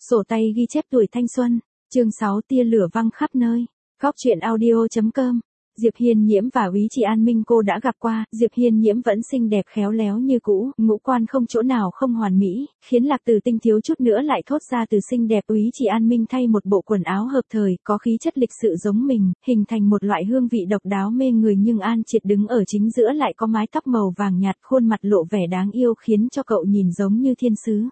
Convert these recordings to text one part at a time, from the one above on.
Sổ tay ghi chép tuổi thanh xuân, chương 6 tia lửa văng khắp nơi. Góc truyện audio.com. Diệp Hiên Nhiễm và Úy Chị An Minh cô đã gặp qua, Diệp Hiên Nhiễm vẫn xinh đẹp khéo léo như cũ, ngũ quan không chỗ nào không hoàn mỹ, khiến Lạc Từ Tinh thiếu chút nữa lại thốt ra từ xinh đẹp. Úy Chị An Minh thay một bộ quần áo hợp thời, có khí chất lịch sự giống mình, hình thành một loại hương vị độc đáo mê người, nhưng An Triệt đứng ở chính giữa lại có mái tóc màu vàng nhạt, khuôn mặt lộ vẻ đáng yêu khiến cho cậu nhìn giống như thiên sứ.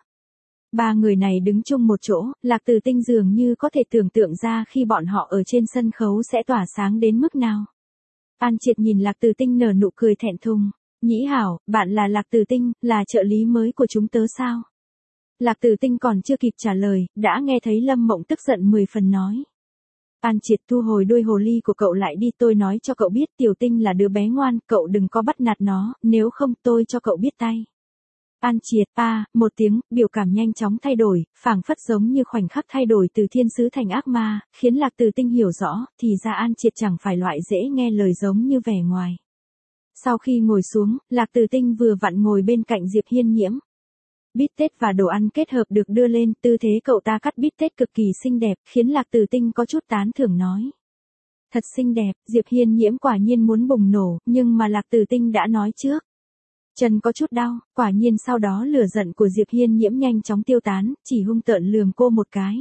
Ba người này đứng chung một chỗ, Lạc Từ Tinh dường như có thể tưởng tượng ra khi bọn họ ở trên sân khấu sẽ tỏa sáng đến mức nào. An Triệt nhìn Lạc Từ Tinh nở nụ cười thẹn thùng. Nhĩ hảo, bạn là Lạc Từ Tinh, là trợ lý mới của chúng tớ sao? Lạc Từ Tinh còn chưa kịp trả lời, đã nghe thấy Lâm Mộng tức giận 10 phần nói. An Triệt thu hồi đuôi hồ ly của cậu lại đi, tôi nói cho cậu biết Tiểu Tinh là đứa bé ngoan, cậu đừng có bắt nạt nó, nếu không tôi cho cậu biết tay. An Triệt, một tiếng, biểu cảm nhanh chóng thay đổi, phảng phất giống như khoảnh khắc thay đổi từ thiên sứ thành ác ma, khiến Lạc Từ Tinh hiểu rõ, thì ra An Triệt chẳng phải loại dễ nghe lời giống như vẻ ngoài. Sau khi ngồi xuống, Lạc Từ Tinh vừa vặn ngồi bên cạnh Diệp Hiên Nhiễm. Bít tết và đồ ăn kết hợp được đưa lên, tư thế cậu ta cắt bít tết cực kỳ xinh đẹp, khiến Lạc Từ Tinh có chút tán thưởng nói. Thật xinh đẹp, Diệp Hiên Nhiễm quả nhiên muốn bùng nổ, nhưng mà Lạc Từ Tinh đã nói trước. Chân có chút đau, quả nhiên sau đó lửa giận của Diệp Hiên Nhiễm nhanh chóng tiêu tán, chỉ hung tợn lườm cô một cái.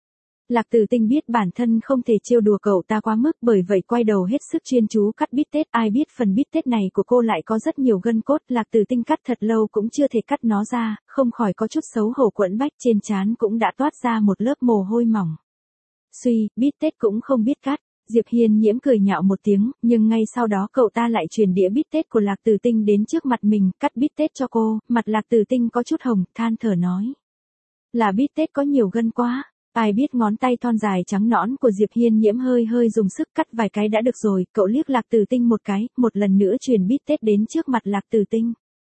Lạc Từ Tinh biết bản thân không thể trêu đùa cậu ta quá mức, bởi vậy quay đầu hết sức chuyên chú cắt bít tết. Ai biết phần bít tết này của cô lại có rất nhiều gân cốt, Lạc Từ Tinh cắt thật lâu cũng chưa thể cắt nó ra, không khỏi có chút xấu hổ quẫn bách, trên trán cũng đã toát ra một lớp mồ hôi mỏng. Suy, bít tết cũng không biết cắt. Diệp Hiên Nhiễm cười nhạo một tiếng, nhưng ngay sau đó cậu ta lại truyền đĩa bít tết của Lạc Từ Tinh đến trước mặt mình, cắt bít tết cho cô, mặt Lạc Từ Tinh có chút hồng, than thở nói. Là bít tết có nhiều gân quá, ai biết ngón tay thon dài trắng nõn của Diệp Hiên Nhiễm hơi dùng sức cắt vài cái đã được rồi, cậu liếc Lạc Từ Tinh một cái, một lần nữa truyền bít tết đến trước mặt Lạc Từ Tinh.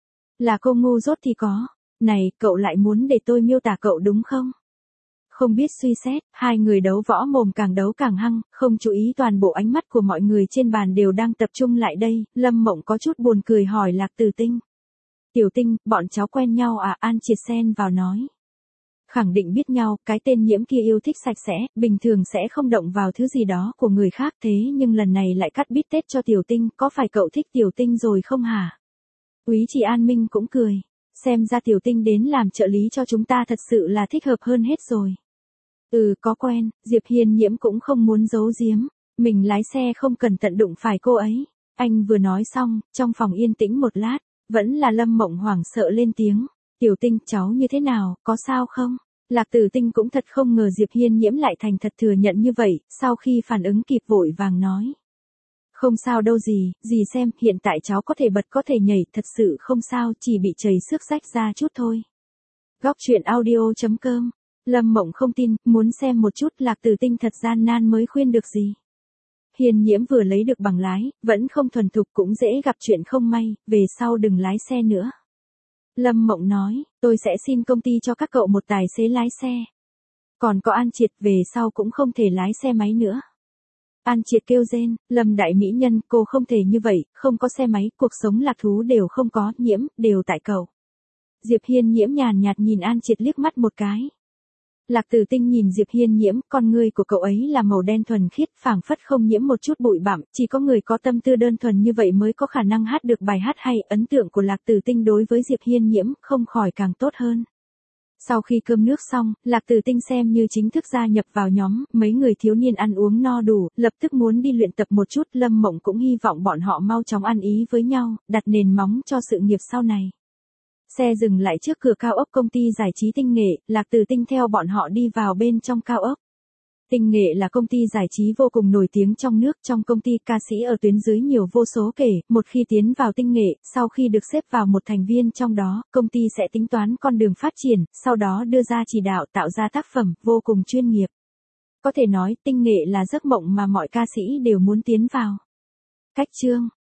Là cô ngu dốt thì có, này, cậu lại muốn để tôi miêu tả cậu đúng không? Không biết suy xét, hai người đấu võ mồm càng đấu càng hăng, không chú ý toàn bộ ánh mắt của mọi người trên bàn đều đang tập trung lại đây, Lâm Mộng có chút buồn cười hỏi Lạc Từ Tinh. Tiểu Tinh, bọn cháu quen nhau à? An Triệt xen vào nói. Khẳng định biết nhau, cái tên Nhiễm kia yêu thích sạch sẽ, bình thường sẽ không động vào thứ gì đó của người khác, thế nhưng lần này lại cắt bít tết cho Tiểu Tinh, có phải cậu thích Tiểu Tinh rồi không hả? Úy Chị An Minh cũng cười, xem ra Tiểu Tinh đến làm trợ lý cho chúng ta thật sự là thích hợp hơn hết rồi. Có quen, Diệp Hiên Nhiễm cũng không muốn giấu giếm, mình lái xe không cẩn thận đụng phải cô ấy. Anh vừa nói xong, trong phòng yên tĩnh một lát, vẫn là Lâm Mộng hoảng sợ lên tiếng. Tiểu Tinh, cháu như thế nào, có sao không? Lạc Từ Tinh cũng thật không ngờ Diệp Hiên Nhiễm lại thành thật thừa nhận như vậy, sau khi phản ứng kịp vội vàng nói. Không sao đâu dì xem, hiện tại cháu có thể bật có thể nhảy, thật sự không sao, chỉ bị chảy xước rách ra chút thôi. Góc truyện audio.com. Lâm Mộng không tin, muốn xem một chút, Lạc Từ Tinh thật gian nan mới khuyên được gì. Hiên Nhiễm vừa lấy được bằng lái, vẫn không thuần thục, cũng dễ gặp chuyện không may, về sau đừng lái xe nữa. Lâm Mộng nói, tôi sẽ xin công ty cho các cậu một tài xế lái xe. Còn có An Triệt, về sau cũng không thể lái xe máy nữa. An Triệt kêu rên, Lâm đại mỹ nhân, cô không thể như vậy, không có xe máy, cuộc sống lạc thú đều không có, Nhiễm, đều tại cậu. Diệp Hiên Nhiễm nhàn nhạt nhìn An Triệt liếc mắt một cái. Lạc Từ Tinh nhìn Diệp Hiên Nhiễm, con ngươi của cậu ấy là màu đen thuần khiết, phảng phất không nhiễm một chút bụi bặm, chỉ có người có tâm tư đơn thuần như vậy mới có khả năng hát được bài hát hay. Ấn tượng của Lạc Từ Tinh đối với Diệp Hiên Nhiễm không khỏi càng tốt hơn. Sau khi cơm nước xong, Lạc Từ Tinh xem như chính thức gia nhập vào nhóm, mấy người thiếu niên ăn uống no đủ, lập tức muốn đi luyện tập một chút. Lâm Mộng cũng hy vọng bọn họ mau chóng ăn ý với nhau, đặt nền móng cho sự nghiệp sau này. Xe dừng lại trước cửa cao ốc công ty giải trí Tinh Nghệ, Lạc Từ Tinh theo bọn họ đi vào bên trong cao ốc. Tinh Nghệ là công ty giải trí vô cùng nổi tiếng trong nước, trong công ty ca sĩ ở tuyến dưới nhiều vô số kể, một khi tiến vào Tinh Nghệ, sau khi được xếp vào một thành viên trong đó, công ty sẽ tính toán con đường phát triển, sau đó đưa ra chỉ đạo tạo ra tác phẩm, vô cùng chuyên nghiệp. Có thể nói, Tinh Nghệ là giấc mộng mà mọi ca sĩ đều muốn tiến vào. Cách chương